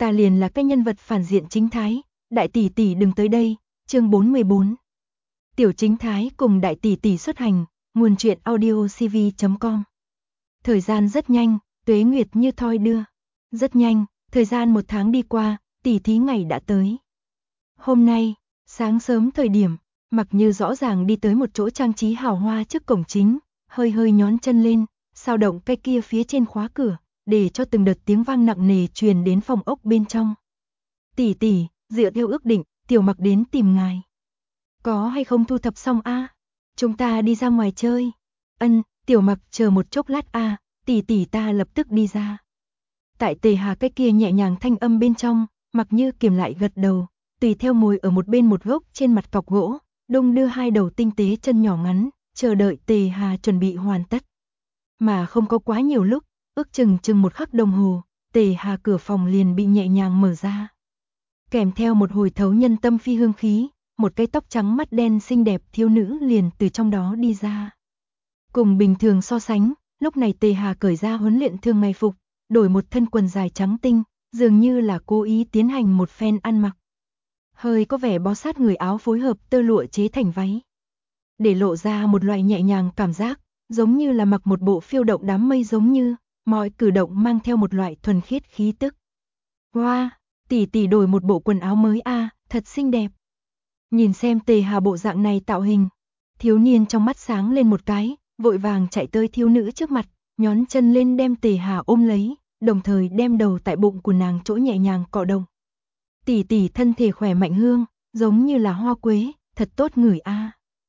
ta liền là cái nhân vật phản diện chính thái, đại tỷ tỷ đừng tới đây. Chương 44. Tiểu chính thái cùng đại tỷ tỷ xuất hành, nguồn truyện audiocv.com. Thời gian rất nhanh, tuế nguyệt như thoi đưa. Rất nhanh, thời gian 1 tháng đi qua, tỷ thí ngày đã tới. Hôm nay, sáng sớm thời điểm, Mặc Như rõ ràng đi tới một chỗ trang trí hào hoa trước cổng chính, hơi hơi nhón chân lên, sao động cái kia phía trên khóa cửa, để cho từng đợt tiếng vang nặng nề truyền đến phòng ốc bên trong. Tỷ tỷ, dựa theo ước định, tiểu Mặc đến tìm ngài. Có hay không thu thập xong a? Chúng ta đi ra ngoài chơi. Ân, tiểu Mặc chờ một chốc lát a, tỷ tỷ ta lập tức đi ra. Tại Tề Hà cái kia nhẹ nhàng thanh âm bên trong, Mặc Như kiềm lại gật đầu, tùy theo ngồi ở một bên một gốc trên mặt cọc gỗ, đung đưa hai đầu tinh tế chân nhỏ ngắn, chờ đợi Tề Hà chuẩn bị hoàn tất. Mà không có quá nhiều lúc, ước chừng 1 khắc đồng hồ, Tề Hà cửa phòng liền bị nhẹ nhàng mở ra. Kèm theo một hồi thấu nhân tâm phi hương khí, một cái tóc trắng mắt đen xinh đẹp thiếu nữ liền từ trong đó đi ra. Cùng bình thường so sánh, lúc này Tề Hà cởi ra huấn luyện thường ngày phục, đổi một thân quần dài trắng tinh, dường như là cố ý tiến hành một phen ăn mặc. Hơi có vẻ bó sát người áo phối hợp tơ lụa chế thành váy, để lộ ra một loại nhẹ nhàng cảm giác, giống như là mặc một bộ phiêu động đám mây, giống như mọi cử động mang theo một loại thuần khiết khí tức. Wow, tỷ tỷ đổi một bộ quần áo mới a, thật xinh đẹp. Nhìn xem Tề Hà bộ dạng này tạo hình, thiếu niên trong mắt sáng lên một cái, vội vàng chạy tới thiếu nữ trước mặt, nhón chân lên đem Tề Hà ôm lấy, đồng thời đem đầu tại bụng của nàng chỗ nhẹ nhàng cọ động. Tỷ tỷ thân thể khỏe mạnh hương, giống như là hoa quế, thật tốt ngửi a.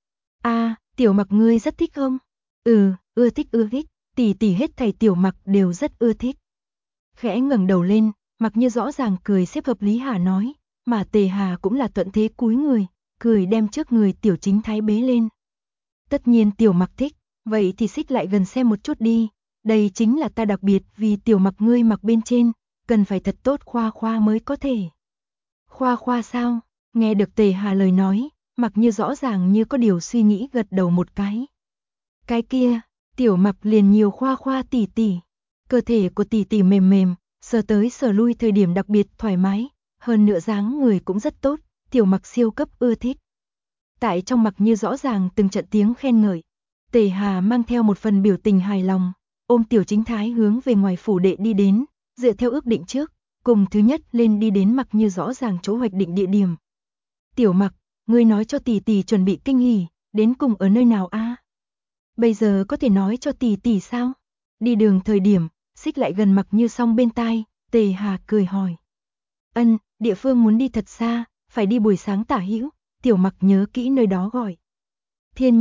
A, tiểu Mặc ngươi rất thích không? Ưa thích. Tỷ tỷ hết thảy tiểu Mặc đều rất ưa thích. Khẽ ngẩng đầu lên, Mặc Như rõ ràng cười xếp hợp lý Hà nói, mà Tề Hà cũng là thuận thế cúi người, cười đem trước người tiểu chính thái bế lên. Tất nhiên tiểu Mặc thích, vậy thì xích lại gần xem một chút đi, đây chính là ta đặc biệt vì tiểu Mặc ngươi mặc bên trên, cần phải thật tốt khoa khoa mới có thể. Khoa khoa sao? Nghe được Tề Hà lời nói, Mặc Như rõ ràng như có điều suy nghĩ gật đầu một cái. Cái kia, tiểu Mặc liền nhiều khoa khoa tỷ tỷ. Cơ thể của tỷ tỷ mềm mềm, sờ tới sờ lui thời điểm đặc biệt thoải mái, hơn nữa dáng người cũng rất tốt, tiểu Mặc siêu cấp ưa thích. Tại trong Mặc Như rõ ràng từng trận tiếng khen ngợi, Tề Hà mang theo một phần biểu tình hài lòng, ôm tiểu chính thái hướng về ngoài phủ đệ đi đến, dựa theo ước định trước, cùng thứ nhất lên đi đến Mặc Như rõ ràng chỗ hoạch định địa điểm. Tiểu Mặc, ngươi nói cho tỷ tỷ chuẩn bị kinh hỉ, đến cùng ở nơi nào a? Bây giờ có thể nói cho tỷ tỷ sao? Đi đường thời điểm, xích lại gần Mặc Như song bên tai, Tề Hà cười hỏi. Ân, địa phương muốn đi thật xa, phải đi buổi sáng tả hữu, tiểu Mặc nhớ kỹ nơi đó gọi. Thiên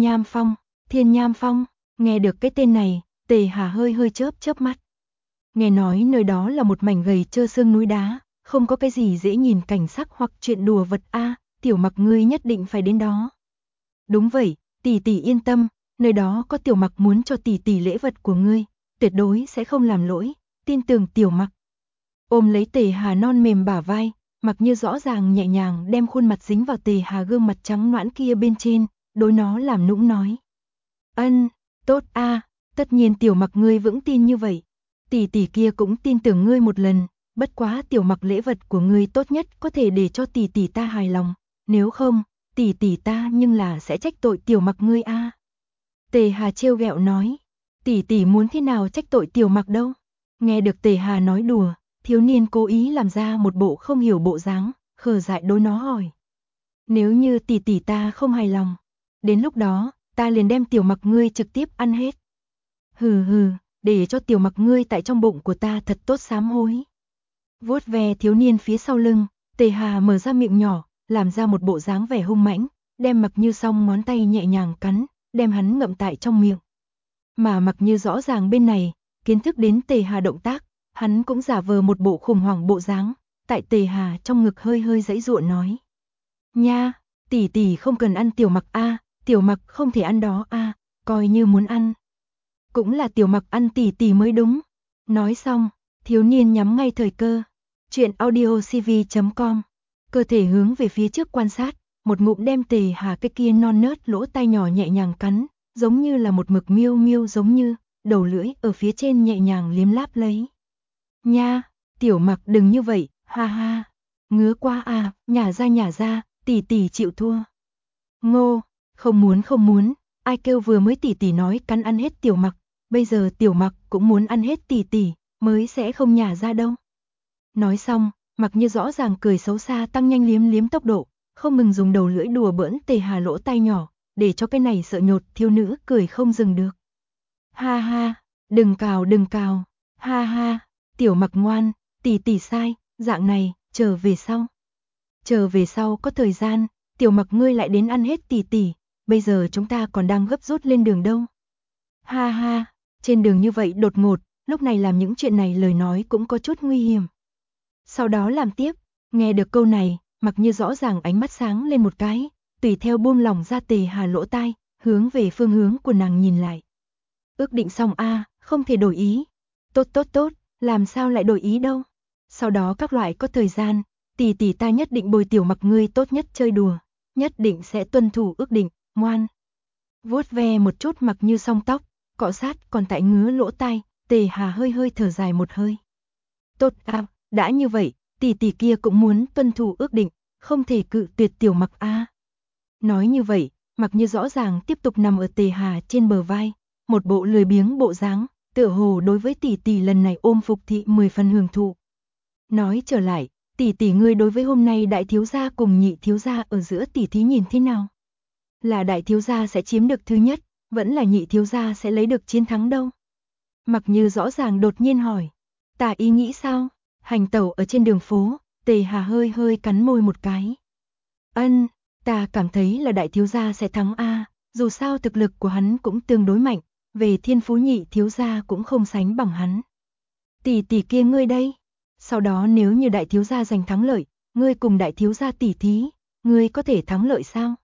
Nham Phong, nghe được cái tên này, Tề Hà hơi hơi chớp mắt. Nghe nói nơi đó là một mảnh gầy trơ xương núi đá, không có cái gì dễ nhìn cảnh sắc hoặc chuyện đùa vật a, tiểu Mặc ngươi nhất định phải đến đó. Đúng vậy, tỷ tỷ yên tâm, nơi đó có tiểu Mặc muốn cho tỷ tỷ lễ vật của ngươi, tuyệt đối sẽ không làm lỗi, tin tưởng tiểu Mặc. Ôm lấy Tề Hà non mềm bả vai, Mặc Như rõ ràng nhẹ nhàng đem khuôn mặt dính vào Tề Hà gương mặt trắng nõn kia bên trên, đối nó làm nũng nói. Ân, tốt a, tất nhiên tiểu Mặc ngươi vững tin như vậy. Tỷ tỷ kia cũng tin tưởng ngươi một lần, bất quá tiểu Mặc lễ vật của ngươi tốt nhất có thể để cho tỷ tỷ ta hài lòng, nếu không, tỷ tỷ ta nhưng là sẽ trách tội tiểu Mặc ngươi a. Tề Hà trêu ghẹo nói, tỷ tỷ muốn thế nào trách tội tiểu Mặc đâu? Nghe được Tề Hà nói đùa, thiếu niên cố ý làm ra một bộ không hiểu bộ dáng, khờ dại đối nó hỏi. Nếu như tỷ tỷ ta không hài lòng, đến lúc đó, ta liền đem tiểu Mặc ngươi trực tiếp ăn hết. Hừ, để cho tiểu Mặc ngươi tại trong bụng của ta thật tốt sám hối. Vuốt ve thiếu niên phía sau lưng, Tề Hà mở ra miệng nhỏ, làm ra một bộ dáng vẻ hung mãnh, đem Mặc Như song ngón tay nhẹ nhàng cắn, đem hắn ngậm tại trong miệng. Mà Mặc Như rõ ràng bên này, kiến thức đến Tề Hà động tác, hắn cũng giả vờ một bộ khủng hoảng bộ dáng, tại Tề Hà trong ngực hơi hơi giãy giụa nói. Nha, tỷ tỷ không cần ăn tiểu Mặc a, tiểu Mặc không thể ăn đó a, coi như muốn ăn. Cũng là tiểu Mặc ăn tỷ tỷ mới đúng. Nói xong, thiếu niên nhắm ngay thời cơ. Chuyện audiocv.com. Cơ thể hướng về phía trước quan sát, một ngụm đem Tề Hà cái kia non nớt lỗ tai nhỏ nhẹ nhàng cắn, giống như là một mực miêu miêu giống như, đầu lưỡi ở phía trên nhẹ nhàng liếm láp lấy. Nha, tiểu Mặc đừng như vậy, Ha ha, ngứa quá à, nhả ra, tỷ tỷ chịu thua. Ngô, không muốn, ai kêu vừa mới tỷ tỷ nói cắn ăn hết Tiểu Mặc, bây giờ Tiểu Mặc cũng muốn ăn hết tỷ tỷ, mới sẽ không nhả ra đâu. Nói xong, Mặc Như rõ ràng cười xấu xa tăng nhanh liếm liếm tốc độ, không ngừng dùng đầu lưỡi đùa bỡn Tề Hà lỗ tai nhỏ, để cho cái này sợ nhột thiếu nữ cười không dừng được. Ha ha, đừng cào, ha ha, Tiểu Mặc ngoan, tỷ tỷ sai, dạng này, trở về sau có thời gian, Tiểu Mặc ngươi lại đến ăn hết tỷ tỷ, bây giờ chúng ta còn đang gấp rút lên đường đâu. Ha ha, trên đường như vậy đột ngột, lúc này làm những chuyện này lời nói cũng có chút nguy hiểm. Sau đó làm tiếp, nghe được câu này, Mặc Như rõ ràng ánh mắt sáng lên một cái, tùy theo buông lỏng ra Tề Hà lỗ tai, hướng về phương hướng của nàng nhìn lại. Ước định xong a, không thể đổi ý. Tốt, làm sao lại đổi ý đâu. Sau đó các loại có thời gian, tỷ tỷ ta nhất định bồi Tiểu Mặc ngươi tốt nhất chơi đùa, nhất định sẽ tuân thủ ước định, ngoan. Vuốt ve một chút Mặc Như song tóc, cọ sát còn tại ngứa lỗ tai, Tề Hà hơi thở dài một hơi. Tốt à, đã như vậy, tỷ tỷ kia cũng muốn tuân thủ ước định, không thể cự tuyệt Tiểu Mặc a. Nói như vậy, Mặc Như rõ ràng tiếp tục nằm ở Tề Hà trên bờ vai, một bộ lười biếng bộ dáng, tựa hồ đối với tỷ tỷ lần này ôm phục thị 10 phần hưởng thụ. Nói trở lại, tỷ tỷ ngươi đối với hôm nay đại thiếu gia cùng nhị thiếu gia ở giữa tỷ thí nhìn thế nào? Là đại thiếu gia sẽ chiếm được thứ nhất, vẫn là nhị thiếu gia sẽ lấy được chiến thắng đâu? Mặc Như rõ ràng đột nhiên hỏi, ta ý nghĩ sao? Hành tẩu ở trên đường phố, Tề Hà hơi cắn môi một cái. Ân, ta cảm thấy là đại thiếu gia sẽ thắng a, dù sao thực lực của hắn cũng tương đối mạnh, về thiên phú nhị thiếu gia cũng không sánh bằng hắn. Tỷ tỷ kia ngươi đây, sau đó nếu như đại thiếu gia giành thắng lợi, ngươi cùng đại thiếu gia tỷ thí, ngươi có thể thắng lợi sao?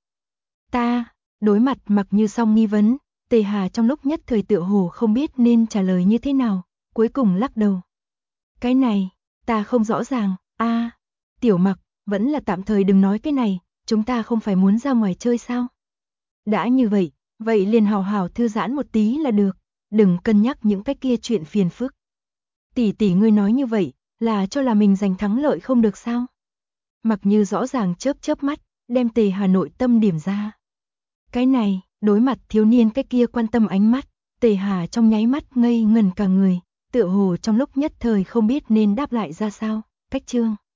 Ta, đối mặt Mặc Như song nghi vấn, Tề Hà trong lúc nhất thời tựa hồ không biết nên trả lời như thế nào, cuối cùng lắc đầu. Cái này, ta không rõ ràng, a, Tiểu Mặc, vẫn là tạm thời đừng nói cái này, chúng ta không phải muốn ra ngoài chơi sao? Đã như vậy, vậy liền hào hào thư giãn một tí là được, đừng cân nhắc những cái kia chuyện phiền phức. Tỷ tỷ ngươi nói như vậy, là cho là mình giành thắng lợi không được sao? Mặc Như rõ ràng chớp mắt, đem Tề Hà nội tâm điểm ra. Cái này, đối mặt thiếu niên cái kia quan tâm ánh mắt, Tề Hà trong nháy mắt ngây ngẩn cả người, tựa hồ trong lúc nhất thời không biết nên đáp lại ra sao. Cách chương